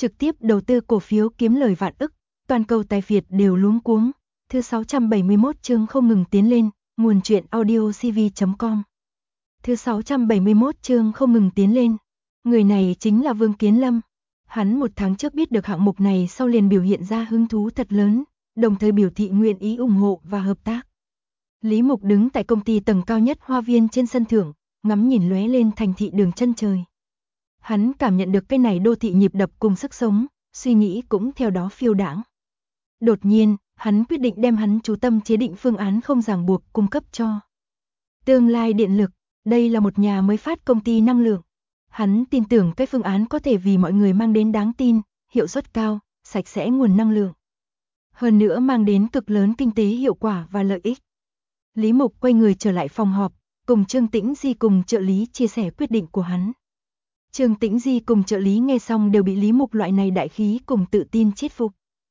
trực tiếp đầu tư cổ phiếu kiếm lời vạn ức, toàn cầu tài phiệt đều luống cuống. Thứ 671 chương không ngừng tiến lên, nguồn truyện audio cv.com. Thứ 671 chương không ngừng tiến lên. Người này chính là Vương Kiến Lâm. Hắn 1 tháng trước biết được hạng mục này sau liền biểu hiện ra hứng thú thật lớn, đồng thời biểu thị nguyện ý ủng hộ và hợp tác. Lý Mục đứng tại công ty tầng cao nhất hoa viên trên sân thượng, ngắm nhìn lóe lên thành thị đường chân trời. Hắn cảm nhận được cái này đô thị nhịp đập cùng sức sống, suy nghĩ cũng theo đó phiêu đãng. Đột nhiên, hắn quyết định đem hắn chú tâm chế định phương án không ràng buộc cung cấp cho Tương Lai Điện lực. Đây là một nhà mới phát công ty năng lượng. Hắn tin tưởng cái phương án có thể vì mọi người mang đến đáng tin, hiệu suất cao, sạch sẽ nguồn năng lượng. Hơn nữa mang đến cực lớn kinh tế hiệu quả và lợi ích. Lý Mục quay người trở lại phòng họp, cùng Trương Tĩnh Di cùng trợ lý chia sẻ quyết định của hắn. Trương Tĩnh Di cùng trợ lý nghe xong đều bị Lý Mục loại này đại khí cùng tự tin chết phục.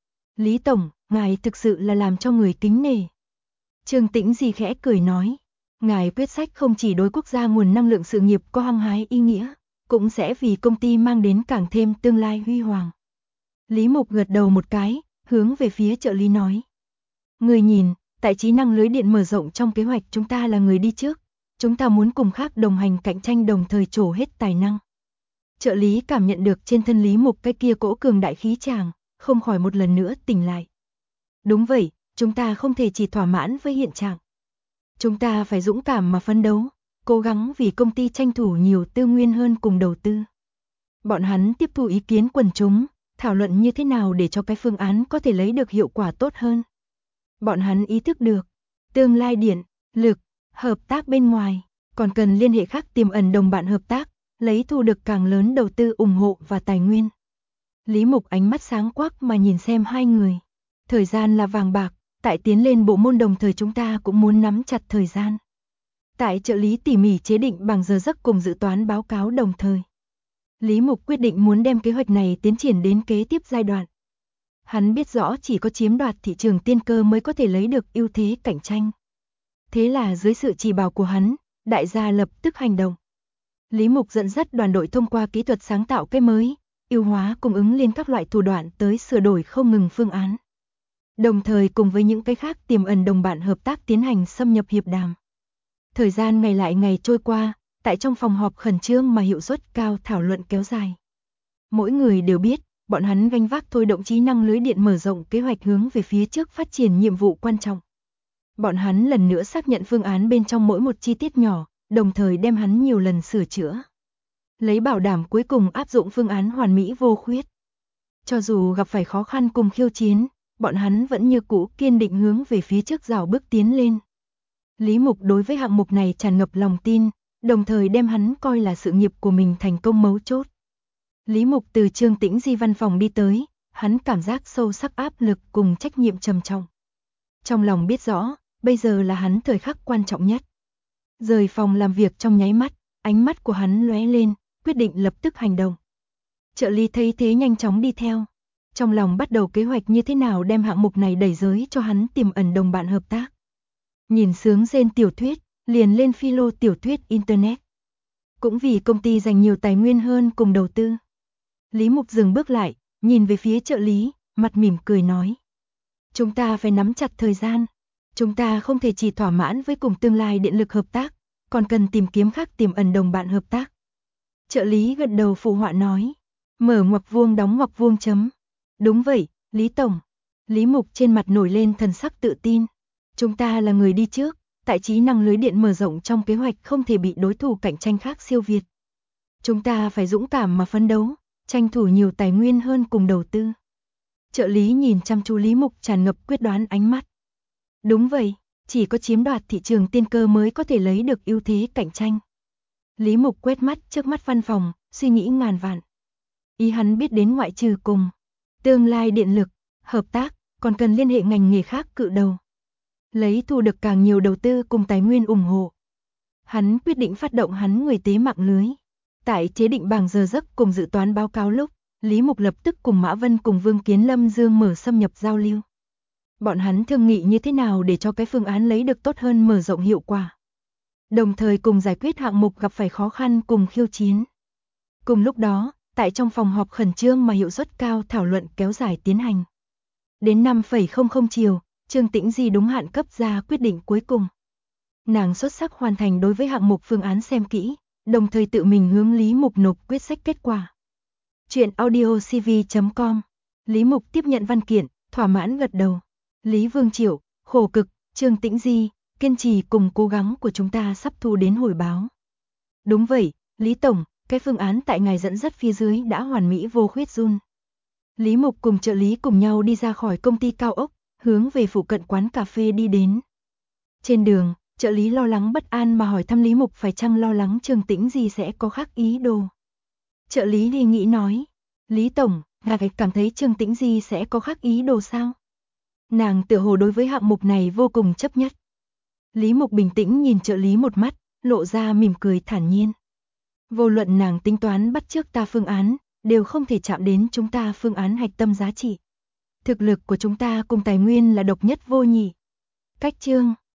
Lý Tổng, ngài thực sự là làm cho người kính nể. Trương Tĩnh Di khẽ cười nói, ngài quyết sách không chỉ đối quốc gia nguồn năng lượng sự nghiệp có hăng hái ý nghĩa, cũng sẽ vì công ty mang đến càng thêm tương lai huy hoàng. Lý Mục gật đầu một cái, hướng về phía trợ lý nói. Người nhìn, tại trí năng lưới điện mở rộng trong kế hoạch chúng ta là người đi trước, chúng ta muốn cùng khác đồng hành cạnh tranh đồng thời trổ hết tài năng. Trợ lý cảm nhận được trên thân Lý Mục cái kia cỗ cường đại khí tràng, không khỏi một lần nữa tỉnh lại. Đúng vậy, chúng ta không thể chỉ thỏa mãn với hiện trạng. Chúng ta phải dũng cảm mà phấn đấu, cố gắng vì công ty tranh thủ nhiều tư nguyên hơn cùng đầu tư. Bọn hắn tiếp thu ý kiến quần chúng, thảo luận như thế nào để cho cái phương án có thể lấy được hiệu quả tốt hơn. Bọn hắn ý thức được, Tương Lai Điện lực, hợp tác bên ngoài, còn cần liên hệ khác tiềm ẩn đồng bạn hợp tác, lấy thu được càng lớn đầu tư ủng hộ và tài nguyên. Lý Mục ánh mắt sáng quắc mà nhìn xem hai người. Thời gian là vàng bạc, tại tiến lên bộ môn đồng thời chúng ta cũng muốn nắm chặt thời gian. Tại trợ lý tỉ mỉ chế định bằng giờ giấc cùng dự toán báo cáo đồng thời. Lý Mục quyết định muốn đem kế hoạch này tiến triển đến kế tiếp giai đoạn. Hắn biết rõ chỉ có chiếm đoạt thị trường tiên cơ mới có thể lấy được ưu thế cạnh tranh. Thế là dưới sự chỉ bảo của hắn, đại gia lập tức hành động. Lý Mục dẫn dắt đoàn đội thông qua kỹ thuật sáng tạo cái mới, ưu hóa cung ứng liên các loại thủ đoạn tới sửa đổi không ngừng phương án. Đồng thời cùng với những cái khác tiềm ẩn đồng bạn hợp tác tiến hành xâm nhập hiệp đàm. Thời gian ngày lại ngày trôi qua, tại trong phòng họp khẩn trương mà hiệu suất cao thảo luận kéo dài. Mỗi người đều biết, bọn hắn gánh vác thôi động trí năng lưới điện mở rộng kế hoạch hướng về phía trước phát triển nhiệm vụ quan trọng. Bọn hắn lần nữa xác nhận phương án bên trong mỗi một chi tiết nhỏ, đồng thời đem hắn nhiều lần sửa chữa. Lấy bảo đảm cuối cùng áp dụng phương án hoàn mỹ vô khuyết. Cho dù gặp phải khó khăn cùng khiêu chiến, bọn hắn vẫn như cũ kiên định hướng về phía trước rào bước tiến lên. Lý Mục đối với hạng mục này tràn ngập lòng tin, đồng thời đem hắn coi là sự nghiệp của mình thành công mấu chốt. Lý Mục từ Trương Tĩnh Di văn phòng đi tới, hắn cảm giác sâu sắc áp lực cùng trách nhiệm trầm trọng. Trong lòng biết rõ, bây giờ là hắn thời khắc quan trọng nhất. Rời phòng làm việc trong nháy mắt, ánh mắt của hắn lóe lên, quyết định lập tức hành động. Trợ lý thấy thế nhanh chóng đi theo. Trong lòng bắt đầu kế hoạch như thế nào đem hạng mục này đẩy giới cho hắn tiềm ẩn đồng bạn hợp tác. Nhìn sướng rên tiểu thuyết, liền lên philo tiểu thuyết Internet. Cũng vì công ty dành nhiều tài nguyên hơn cùng đầu tư. Lý Mục dừng bước lại, nhìn về phía trợ lý, mặt mỉm cười nói. Chúng ta phải nắm chặt thời gian. Chúng ta không thể chỉ thỏa mãn với cùng Tương Lai Điện lực hợp tác, còn cần tìm kiếm khác tiềm ẩn đồng bạn hợp tác. Trợ lý gật đầu phụ họa nói. Mở ngoặc vuông đóng ngoặc vuông chấm. Đúng vậy, Lý Tổng. Lý Mục trên mặt nổi lên thần sắc tự tin. Chúng ta là người đi trước, tại trí năng lưới điện mở rộng trong kế hoạch không thể bị đối thủ cạnh tranh khác siêu việt. Chúng ta phải dũng cảm mà phấn đấu, tranh thủ nhiều tài nguyên hơn cùng đầu tư. Trợ lý nhìn chăm chú Lý Mục tràn ngập quyết đoán ánh mắt. Đúng vậy, chỉ có chiếm đoạt thị trường tiên cơ mới có thể lấy được ưu thế cạnh tranh. Lý Mục quét mắt trước mắt văn phòng, suy nghĩ ngàn vạn. Ý hắn biết đến ngoại trừ cùng Tương Lai Điện lực, hợp tác, còn cần liên hệ ngành nghề khác cự đầu. Lấy thu được càng nhiều đầu tư cùng tài nguyên ủng hộ. Hắn quyết định phát động hắn người tế mạng lưới. Tại chế định bảng giờ giấc cùng dự toán báo cáo lúc, Lý Mục lập tức cùng Mã Vân cùng Vương Kiến Lâm Dương mở xâm nhập giao lưu. Bọn hắn thương nghị như thế nào để cho cái phương án lấy được tốt hơn mở rộng hiệu quả. Đồng thời cùng giải quyết hạng mục gặp phải khó khăn cùng khiêu chiến. Cùng lúc đó, tại trong phòng họp khẩn trương mà hiệu suất cao thảo luận kéo dài tiến hành. Đến 5:00 chiều, Trương Tĩnh Di đúng hạn cấp ra quyết định cuối cùng. Nàng xuất sắc hoàn thành đối với hạng mục phương án xem kỹ, đồng thời tự mình hướng Lý Mục nộp quyết sách kết quả. Chuyện audiocv.com. Lý Mục tiếp nhận văn kiện, thỏa mãn gật đầu. Lý Vương Triệu, khổ cực, Trương Tĩnh Di, kiên trì cùng cố gắng của chúng ta sắp thu đến hồi báo. Đúng vậy, Lý Tổng, cái phương án tại ngài dẫn dắt phía dưới đã hoàn mỹ vô khuyết run. Lý Mục cùng trợ lý cùng nhau đi ra khỏi công ty cao ốc, hướng về phụ cận quán cà phê đi đến. Trên đường, trợ lý lo lắng bất an mà hỏi thăm Lý Mục phải chăng lo lắng Trương Tĩnh Di sẽ có khác ý đồ. Trợ lý đi nghĩ nói, Lý Tổng, ngài cảm thấy Trương Tĩnh Di sẽ có khác ý đồ sao? Nàng tựa hồ đối với hạng mục này vô cùng chấp nhất. Lý Mục bình tĩnh nhìn trợ lý một mắt, lộ ra mỉm cười thản nhiên. Vô luận nàng tính toán bắt chước ta phương án, đều không thể chạm đến chúng ta phương án hạch tâm giá trị. Thực lực của chúng ta cùng tài nguyên là độc nhất vô nhị. Cách chương